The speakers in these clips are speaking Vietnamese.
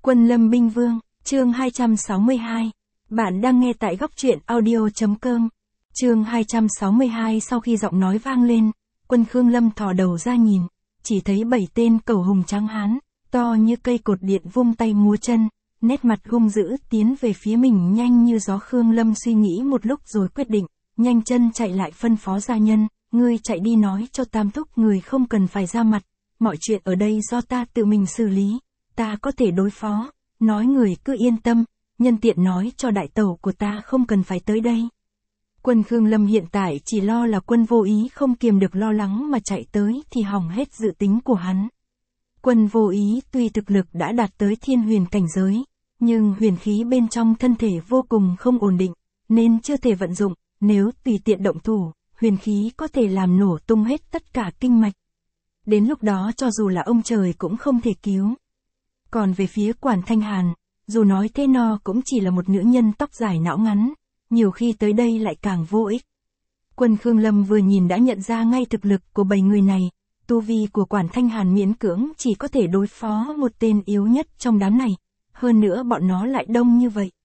Quân Lâm Binh Vương, chương 262. Bạn đang nghe tại góc truyện audio.com. Chương 262. Sau khi giọng nói vang lên, Quân Khương Lâm thò đầu ra nhìn, chỉ thấy 7 tên cẩu hùng trắng hán, to như cây cột điện vung tay múa chân, nét mặt hung dữ tiến về phía mình nhanh như gió. Khương Lâm suy nghĩ một lúc rồi quyết định, nhanh chân chạy lại phân phó gia nhân, ngươi chạy đi nói cho Tam Thúc người không cần phải ra mặt, mọi chuyện ở đây do ta tự mình xử lý, ta có thể đối phó, nói người cứ yên tâm, nhân tiện nói cho đại tẩu của ta không cần phải tới đây. Quân Khương Lâm hiện tại chỉ lo là Quân Vô Ý không kiềm được lo lắng mà chạy tới thì hỏng hết dự tính của hắn. Quân Vô Ý tuy thực lực đã đạt tới thiên huyền cảnh giới, nhưng huyền khí bên trong thân thể vô cùng không ổn định, nên chưa thể vận dụng, nếu tùy tiện động thủ, huyền khí có thể làm nổ tung hết tất cả kinh mạch. Đến lúc đó cho dù là ông trời cũng không thể cứu. Còn về phía Quản Thanh Hàn, dù nói thế nó cũng chỉ là một nữ nhân tóc dài não ngắn, nhiều khi tới đây lại càng vô ích. Quân Khương Lâm vừa nhìn đã nhận ra ngay thực lực của 7 người này, tu vi của Quản Thanh Hàn miễn cưỡng chỉ có thể đối phó một tên yếu nhất trong đám này, hơn nữa bọn nó lại đông như vậy.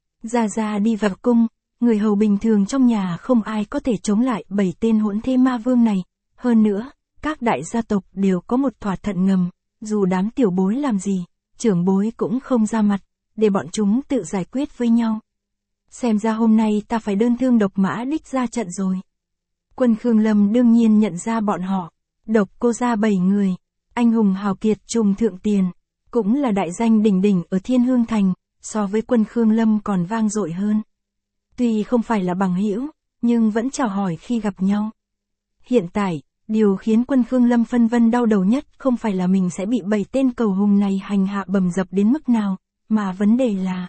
Ra đi vào cung, người hầu bình thường trong nhà không ai có thể chống lại 7 tên hỗn thế ma vương này, hơn nữa, các đại gia tộc đều có một thỏa thuận ngầm, dù đám tiểu bối làm gì, trưởng bối cũng không ra mặt, để bọn chúng tự giải quyết với nhau. Xem ra hôm nay ta phải đơn thương độc mã đích ra trận rồi. Quân Khương Lâm đương nhiên nhận ra bọn họ, độc cô ra 7 người, anh hùng hào kiệt trùng thượng tiền, cũng là đại danh đỉnh đỉnh ở Thiên Hương Thành, so với Quân Khương Lâm còn vang dội hơn. Tuy không phải là bằng hữu, nhưng vẫn chào hỏi khi gặp nhau. Hiện tại, điều khiến Quân Khương Lâm phân vân đau đầu nhất không phải là mình sẽ bị 7 tên cẩu hùng này hành hạ bầm dập đến mức nào, mà vấn đề là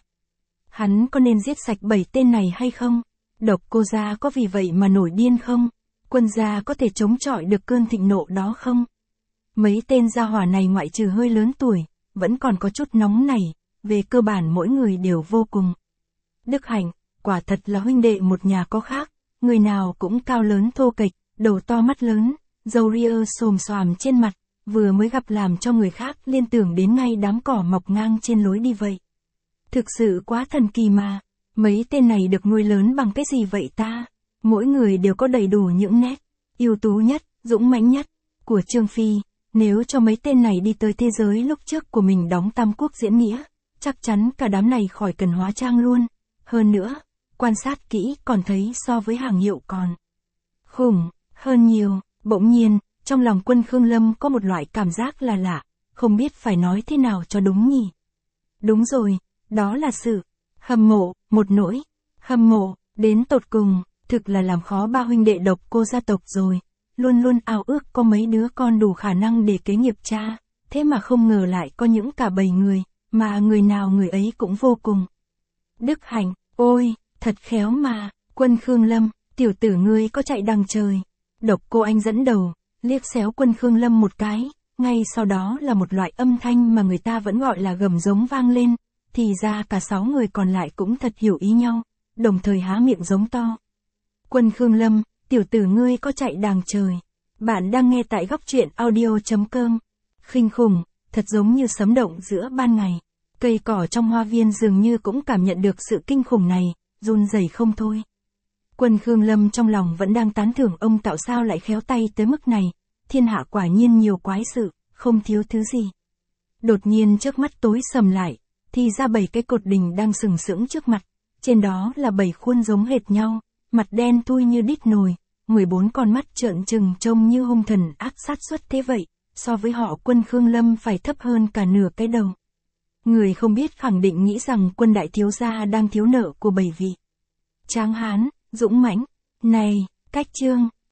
hắn có nên giết sạch 7 tên này hay không? Độc cô gia có vì vậy mà nổi điên không? Quân gia có thể chống chọi được cơn thịnh nộ đó không? Mấy tên gia hỏa này ngoại trừ hơi lớn tuổi, vẫn còn có chút nóng nảy, về cơ bản mỗi người đều vô cùng đức hạnh, quả thật là huynh đệ một nhà có khác, người nào cũng cao lớn thô kệch, đầu to mắt lớn, râu ria xồm xoàm trên mặt, vừa mới gặp làm cho người khác liên tưởng đến ngay đám cỏ mọc ngang trên lối đi vậy. Thực sự quá thần kỳ mà, mấy tên này được nuôi lớn bằng cái gì vậy ta? Mỗi người đều có đầy đủ những nét ưu tú nhất, dũng mãnh nhất của Trương Phi, nếu cho mấy tên này đi tới thế giới lúc trước của mình đóng Tam Quốc diễn nghĩa, chắc chắn cả đám này khỏi cần hóa trang luôn. Hơn nữa, quan sát kỹ còn thấy so với hàng hiệu còn khủng hơn nhiều. Bỗng nhiên, trong lòng Quân Khương Lâm có một loại cảm giác là lạ, không biết phải nói thế nào cho đúng nhỉ. Đúng rồi, đó là sự hâm mộ, một nỗi hâm mộ đến tột cùng, thực là làm khó ba huynh đệ độc cô gia tộc rồi. Luôn luôn ao ước có mấy đứa con đủ khả năng để kế nghiệp cha, thế mà không ngờ lại có những cả 7 người, mà người nào người ấy cũng vô cùng đức hạnh. Ôi, thật khéo mà, Quân Khương Lâm, tiểu tử ngươi có chạy đằng trời. Độc cô anh dẫn đầu, liếc xéo Quân Khương Lâm một cái, ngay sau đó là một loại âm thanh mà người ta vẫn gọi là gầm giống vang lên, thì ra cả 6 người còn lại cũng thật hiểu ý nhau, đồng thời há miệng giống to. Quân Khương Lâm, tiểu tử ngươi có chạy đằng trời. Bạn đang nghe tại góc truyện audio.com. Khinh khủng, thật giống như sấm động giữa ban ngày. Cây cỏ trong hoa viên dường như cũng cảm nhận được sự kinh khủng này, run rẩy không thôi. Quân Khương Lâm trong lòng vẫn đang tán thưởng ông tạo sao lại khéo tay tới mức này, thiên hạ quả nhiên nhiều quái sự, không thiếu thứ gì. Đột nhiên trước mắt tối sầm lại, thì ra 7 cái cột đình đang sừng sững trước mặt, trên đó là 7 khuôn giống hệt nhau, mặt đen thui như đít nồi, 14 con mắt trợn trừng trông như hung thần ác sát xuất thế vậy, so với họ Quân Khương Lâm phải thấp hơn cả nửa cái đầu. Người không biết khẳng định nghĩ rằng Quân đại thiếu gia đang thiếu nợ của 7 vị tráng hán, dũng mãnh. Này, cách chương